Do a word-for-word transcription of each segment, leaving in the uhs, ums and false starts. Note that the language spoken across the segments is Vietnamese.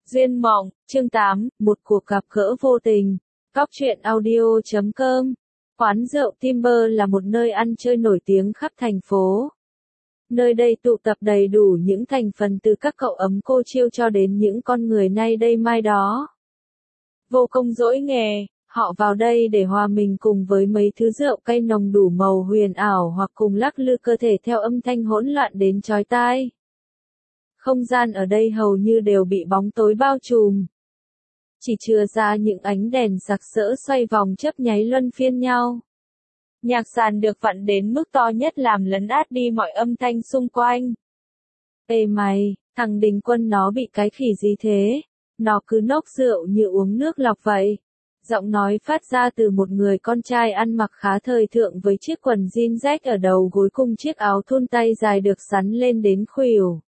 Duyên mộng, chương tám, một cuộc gặp gỡ vô tình. Cóc truyện audio chấm com. Quán rượu Timber là một nơi ăn chơi nổi tiếng khắp thành phố. Nơi đây tụ tập đầy đủ những thành phần từ các cậu ấm cô chiêu cho đến những con người nay đây mai đó. Vô công dỗi nghề, họ vào đây để hòa mình cùng với mấy thứ rượu cay nồng đủ màu huyền ảo hoặc cùng lắc lư cơ thể theo âm thanh hỗn loạn đến chói tai. Không gian ở đây hầu như đều bị bóng tối bao trùm. Chỉ chừa ra những ánh đèn sặc sỡ xoay vòng chớp nháy luân phiên nhau. Nhạc sàn được vặn đến mức to nhất làm lấn át đi mọi âm thanh xung quanh. Ê mày, thằng Đình Quân nó bị cái khỉ gì thế? Nó cứ nốc rượu như uống nước lọc vậy. Giọng nói phát ra từ một người con trai ăn mặc khá thời thượng với chiếc quần jean rách ở đầu gối cùng chiếc áo thun tay dài được sắn lên đến khuỷu.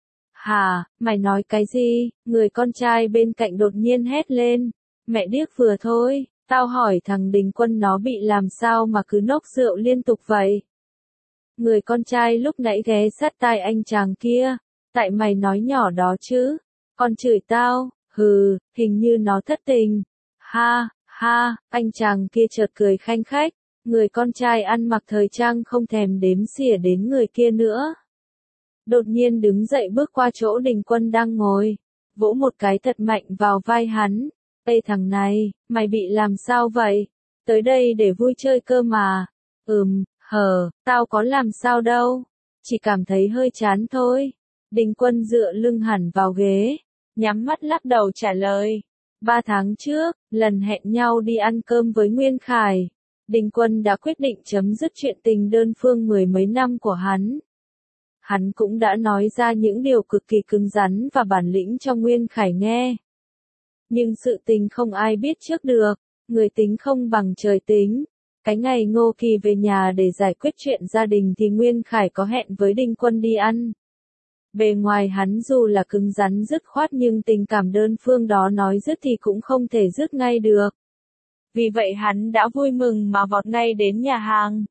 Hà, mày nói cái gì? Người con trai bên cạnh đột nhiên hét lên. Mẹ điếc vừa thôi, tao hỏi thằng Đình Quân nó bị làm sao mà cứ nốc rượu liên tục vậy? Người con trai lúc nãy ghé sát tai anh chàng kia. Tại mày nói nhỏ đó chứ? Con chửi tao, hừ, hình như nó thất tình. Ha, ha, anh chàng kia chợt cười khanh khách. Người con trai ăn mặc thời trang không thèm đếm xỉa đến người kia nữa. Đột nhiên đứng dậy bước qua chỗ Đình Quân đang ngồi, vỗ một cái thật mạnh vào vai hắn. Ê thằng này, mày bị làm sao vậy? Tới đây để vui chơi cơ mà. Ừm, hờ, tao có làm sao đâu. Chỉ cảm thấy hơi chán thôi. Đình Quân dựa lưng hẳn vào ghế, nhắm mắt lắc đầu trả lời. Ba tháng trước, lần hẹn nhau đi ăn cơm với Nguyên Khải, Đình Quân đã quyết định chấm dứt chuyện tình đơn phương mười mấy năm của hắn. Hắn cũng đã nói ra những điều cực kỳ cứng rắn và bản lĩnh cho Nguyên Khải nghe. Nhưng sự tình không ai biết trước được, người tính không bằng trời tính. Cái ngày Ngô Kỳ về nhà để giải quyết chuyện gia đình thì Nguyên Khải có hẹn với Đình Quân đi ăn. Bề ngoài hắn dù là cứng rắn dứt khoát nhưng tình cảm đơn phương đó nói dứt thì cũng không thể dứt ngay được. Vì vậy hắn đã vui mừng mà vọt ngay đến nhà hàng.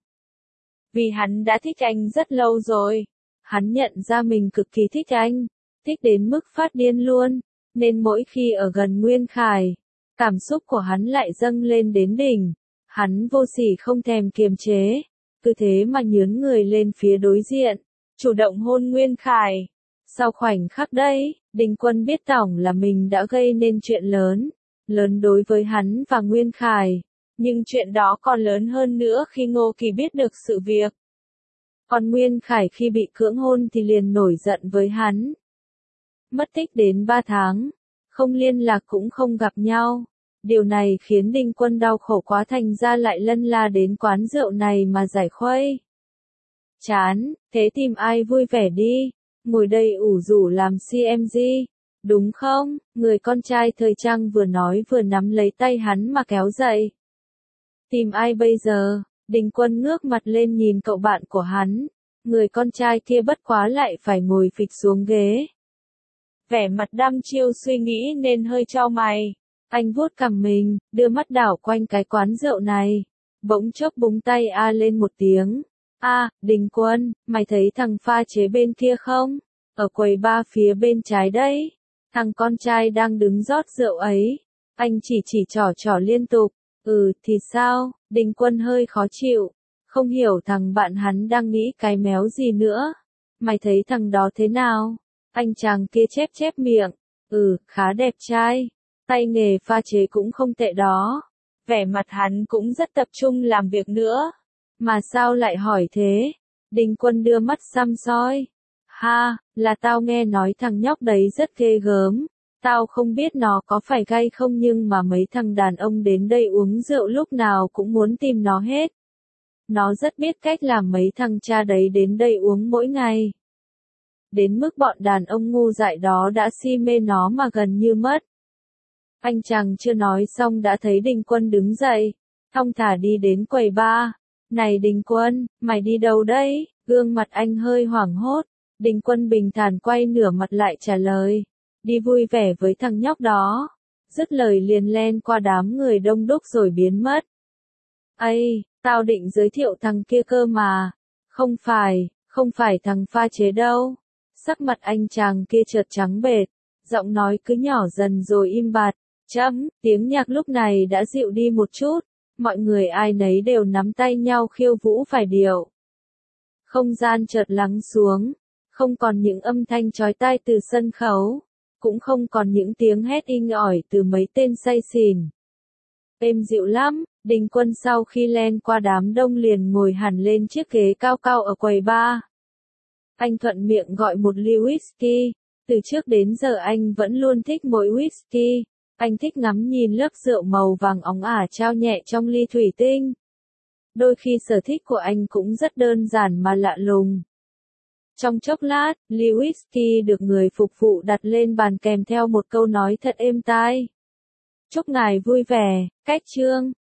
Vì hắn đã thích anh rất lâu rồi. Hắn nhận ra mình cực kỳ thích anh, thích đến mức phát điên luôn, nên mỗi khi ở gần Nguyên Khải, cảm xúc của hắn lại dâng lên đến đỉnh. Hắn vô sỉ không thèm kiềm chế, cứ thế mà nhướn người lên phía đối diện, chủ động hôn Nguyên Khải. Sau khoảnh khắc đấy, Đình Quân biết tổng là mình đã gây nên chuyện lớn, lớn đối với hắn và Nguyên Khải, nhưng chuyện đó còn lớn hơn nữa khi Ngô Kỳ biết được sự việc. Còn Nguyên Khải khi bị cưỡng hôn thì liền nổi giận với hắn. Mất tích đến ba tháng, không liên lạc cũng không gặp nhau. Điều này khiến Đình Quân đau khổ quá thành ra lại lân la đến quán rượu này mà giải khuây. Chán, thế tìm ai vui vẻ đi, ngồi đây ủ rũ làm xê em giê, đúng không? Người con trai thời trang vừa nói vừa nắm lấy tay hắn mà kéo dậy. Tìm ai bây giờ? Đình Quân ngước mặt lên nhìn cậu bạn của hắn, người con trai kia bất quá lại phải ngồi phịch xuống ghế. Vẻ mặt đăm chiêu suy nghĩ nên hơi chau mày. Anh vuốt cằm mình, đưa mắt đảo quanh cái quán rượu này. Bỗng chốc búng tay a lên một tiếng. A, Đình Quân, mày thấy thằng pha chế bên kia không? Ở quầy ba phía bên trái đấy. Thằng con trai đang đứng rót rượu ấy. Anh chỉ chỉ trỏ trỏ liên tục. Ừ, thì sao? Đình Quân hơi khó chịu. Không hiểu thằng bạn hắn đang nghĩ cái méo gì nữa. Mày thấy thằng đó thế nào? Anh chàng kia chép chép miệng. Ừ, khá đẹp trai. Tay nghề pha chế cũng không tệ đó. Vẻ mặt hắn cũng rất tập trung làm việc nữa. Mà sao lại hỏi thế? Đình Quân đưa mắt săm soi. Ha, là tao nghe nói thằng nhóc đấy rất ghê gớm. Tao không biết nó có phải gay không nhưng mà mấy thằng đàn ông đến đây uống rượu lúc nào cũng muốn tìm nó hết. Nó rất biết cách làm mấy thằng cha đấy đến đây uống mỗi ngày. Đến mức bọn đàn ông ngu dại đó đã si mê nó mà gần như mất. Anh chàng chưa nói xong đã thấy Đình Quân đứng dậy, thong thả đi đến quầy bar. Này Đình Quân, mày đi đâu đấy? Gương mặt anh hơi hoảng hốt. Đình Quân bình thản quay nửa mặt lại trả lời. Đi vui vẻ với thằng nhóc đó. Dứt lời liền len qua đám người đông đúc rồi biến mất. Ây, tao định giới thiệu thằng kia cơ mà. Không phải, không phải thằng pha chế đâu. Sắc mặt anh chàng kia chợt trắng bệch. giọng nói cứ nhỏ dần rồi im bặt. Chấm, tiếng nhạc lúc này đã dịu đi một chút, mọi người ai nấy đều nắm tay nhau khiêu vũ phải điệu. Không gian chợt lắng xuống, không còn những âm thanh chói tai từ sân khấu, cũng không còn những tiếng hét inh ỏi từ mấy tên say xỉn. Êm dịu lắm, Đình Quân sau khi len qua đám đông liền ngồi hẳn lên chiếc ghế cao cao ở quầy bar. Anh thuận miệng gọi một ly whisky, từ trước đến giờ anh vẫn luôn thích mỗi whisky. Anh thích ngắm nhìn lớp rượu màu vàng óng ả trao nhẹ trong ly thủy tinh. Đôi khi sở thích của anh cũng rất đơn giản mà lạ lùng. Trong chốc lát, ly whisky được người phục vụ đặt lên bàn kèm theo một câu nói thật êm tai. Chúc ngài vui vẻ, Cách Trương.